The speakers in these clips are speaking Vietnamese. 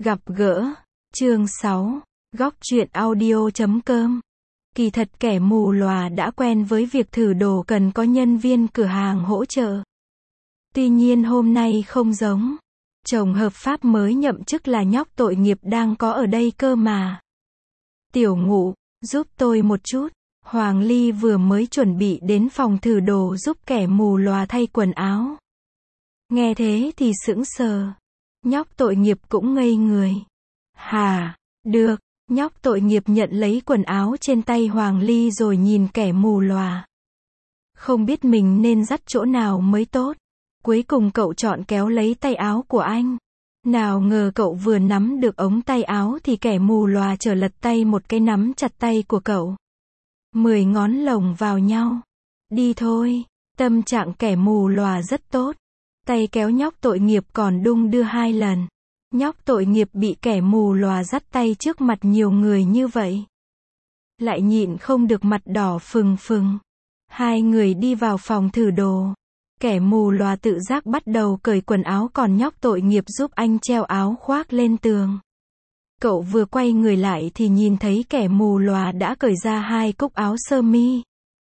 Gặp gỡ, chương 6, góc truyện audio.com. Kỳ thật kẻ mù lòa đã quen với việc thử đồ cần có nhân viên cửa hàng hỗ trợ. Tuy nhiên hôm nay không giống. Chồng hợp pháp mới nhậm chức là nhóc tội nghiệp đang có ở đây cơ mà. Tiểu Ngụ, giúp tôi một chút. Hoàng Ly vừa mới chuẩn bị đến phòng thử đồ giúp kẻ mù lòa thay quần áo. Nghe thế thì sững sờ. Nhóc tội nghiệp cũng ngây người. Hà, được. Nhóc tội nghiệp nhận lấy quần áo trên tay Hoàng Ly rồi nhìn kẻ mù lòa. Không biết mình nên dắt chỗ nào mới tốt. Cuối cùng cậu chọn kéo lấy tay áo của anh. Nào ngờ cậu vừa nắm được ống tay áo thì kẻ mù lòa trở lật tay một cái nắm chặt tay của cậu. 10 ngón lồng vào nhau. Đi thôi. Tâm trạng kẻ mù lòa rất tốt. Tay kéo nhóc tội nghiệp còn đung đưa 2 lần. Nhóc tội nghiệp bị kẻ mù lòa dắt tay trước mặt nhiều người như vậy. Lại nhịn không được mặt đỏ phừng phừng. Hai người đi vào phòng thử đồ. Kẻ mù lòa tự giác bắt đầu cởi quần áo còn nhóc tội nghiệp giúp anh treo áo khoác lên tường. Cậu vừa quay người lại thì nhìn thấy kẻ mù lòa đã cởi ra 2 cúc áo sơ mi.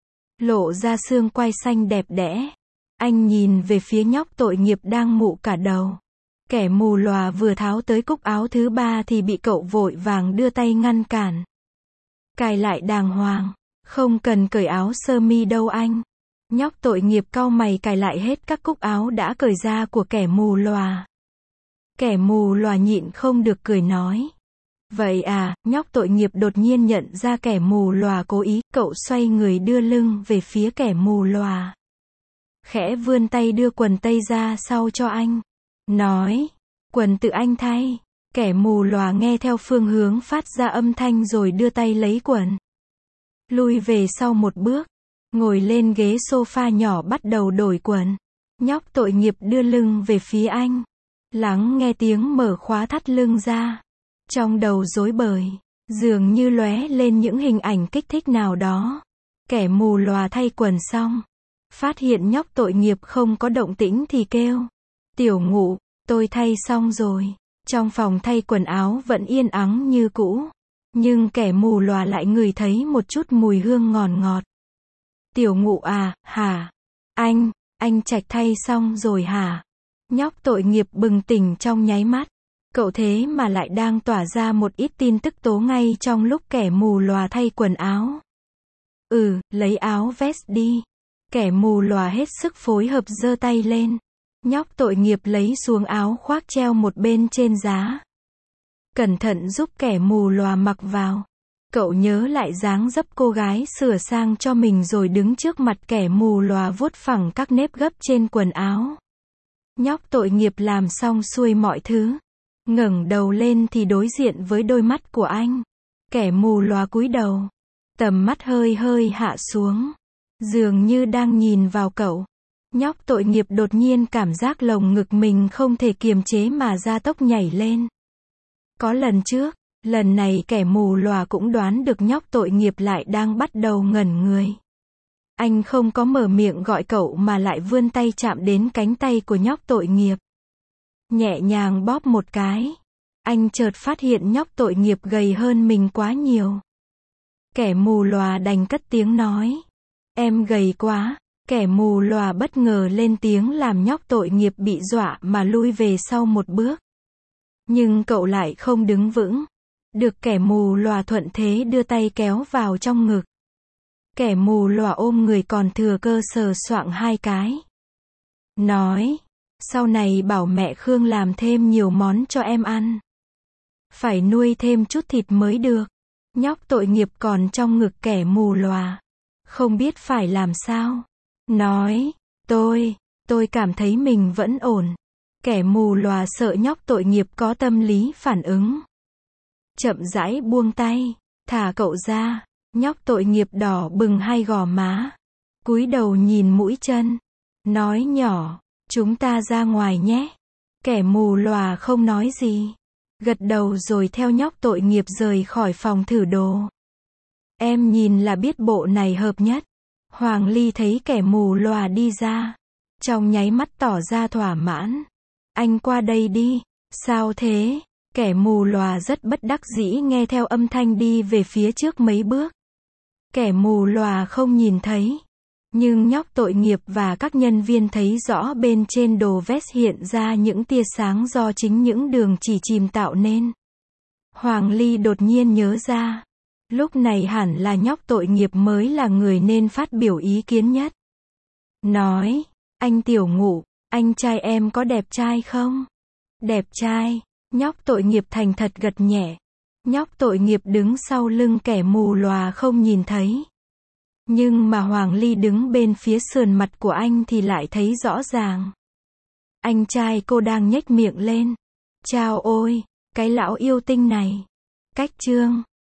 Lộ ra xương quai xanh đẹp đẽ. Anh nhìn về phía nhóc tội nghiệp đang mụ cả đầu. Kẻ mù lòa vừa tháo tới cúc áo thứ 3 thì bị cậu vội vàng đưa tay ngăn cản. Cài lại đàng hoàng. Không cần cởi áo sơ mi đâu anh. Nhóc tội nghiệp cau mày cài lại hết các cúc áo đã cởi ra của kẻ mù lòa. Kẻ mù lòa nhịn không được cười nói. Vậy à, nhóc tội nghiệp đột nhiên nhận ra kẻ mù lòa cố ý, cậu xoay người đưa lưng về phía kẻ mù lòa. Khẽ vươn tay đưa quần tây ra sau cho anh. Nói, quần tự anh thay. Kẻ mù lòa nghe theo phương hướng phát ra âm thanh rồi đưa tay lấy quần. Lui về sau một bước. Ngồi lên ghế sofa nhỏ bắt đầu đổi quần. Nhóc tội nghiệp đưa lưng về phía anh. Lắng nghe tiếng mở khóa thắt lưng ra. Trong đầu rối bời. Dường như lóe lên những hình ảnh kích thích nào đó. Kẻ mù lòa thay quần xong. Phát hiện nhóc tội nghiệp không có động tĩnh thì kêu. Tiểu Ngụ, tôi thay xong rồi. Trong phòng thay quần áo vẫn yên ắng như cũ. Nhưng kẻ mù lòa lại ngửi thấy một chút mùi hương ngọt ngọt. Tiểu Ngụ à, hả? Anh Trạch thay xong rồi hả? Nhóc tội nghiệp bừng tỉnh trong nháy mắt. Cậu thế mà lại đang tỏa ra một ít tin tức tố ngay trong lúc kẻ mù lòa thay quần áo. Lấy áo vest đi. Kẻ mù lòa hết sức phối hợp giơ tay lên. Nhóc tội nghiệp lấy xuống áo khoác treo một bên trên giá. Cẩn thận giúp kẻ mù lòa mặc vào. Cậu nhớ lại dáng dấp cô gái sửa sang cho mình rồi đứng trước mặt kẻ mù lòa vuốt phẳng các nếp gấp trên quần áo. Nhóc tội nghiệp làm xong xuôi mọi thứ. Ngẩng đầu lên thì đối diện với đôi mắt của anh. Kẻ mù lòa cúi đầu. Tầm mắt hơi hơi hạ xuống. Dường như đang nhìn vào cậu. Nhóc tội nghiệp đột nhiên cảm giác lồng ngực mình không thể kiềm chế mà gia tốc nhảy lên. Có lần trước, lần này kẻ mù lòa cũng đoán được nhóc tội nghiệp lại đang bắt đầu ngẩn người. Anh không có mở miệng gọi cậu mà lại vươn tay chạm đến cánh tay của nhóc tội nghiệp. Nhẹ nhàng bóp một cái. Anh chợt phát hiện nhóc tội nghiệp gầy hơn mình quá nhiều. Kẻ mù lòa đành cất tiếng nói. Em gầy quá. Kẻ mù lòa bất ngờ lên tiếng làm nhóc tội nghiệp bị dọa mà lui về sau một bước. Nhưng cậu lại không đứng vững. Được kẻ mù lòa thuận thế đưa tay kéo vào trong ngực. Kẻ mù lòa ôm người còn thừa cơ sờ soạng 2 cái. Nói, sau này bảo mẹ Khương làm thêm nhiều món cho em ăn. Phải nuôi thêm chút thịt mới được. Nhóc tội nghiệp còn trong ngực kẻ mù lòa. Không biết phải làm sao. Nói, tôi cảm thấy mình vẫn ổn. Kẻ mù lòa sợ nhóc tội nghiệp có tâm lý phản ứng. Chậm rãi buông tay, thả cậu ra. Nhóc tội nghiệp đỏ bừng 2 gò má. Cúi đầu nhìn mũi chân. Nói nhỏ, chúng ta ra ngoài nhé. Kẻ mù lòa không nói gì. Gật đầu rồi theo nhóc tội nghiệp rời khỏi phòng thử đồ. Em nhìn là biết bộ này hợp nhất. Hoàng Ly thấy kẻ mù lòa đi ra. Trong nháy mắt tỏ ra thỏa mãn. Anh qua đây đi. Sao thế? Kẻ mù lòa rất bất đắc dĩ nghe theo âm thanh đi về phía trước mấy bước. Kẻ mù lòa không nhìn thấy. Nhưng nhóc tội nghiệp và các nhân viên thấy rõ bên trên đồ vest hiện ra những tia sáng do chính những đường chỉ chìm tạo nên. Hoàng Ly đột nhiên nhớ ra. Lúc này hẳn là nhóc tội nghiệp mới là người nên phát biểu ý kiến nhất. Nói, anh Tiểu Ngụ, anh trai em có đẹp trai không? Đẹp trai, nhóc tội nghiệp thành thật gật nhẹ. Nhóc tội nghiệp đứng sau lưng kẻ mù lòa không nhìn thấy. Nhưng mà Hoàng Ly đứng bên phía sườn mặt của anh thì lại thấy rõ ràng. Anh trai cô đang nhếch miệng lên. Chao ôi, cái lão yêu tinh này. Cách chương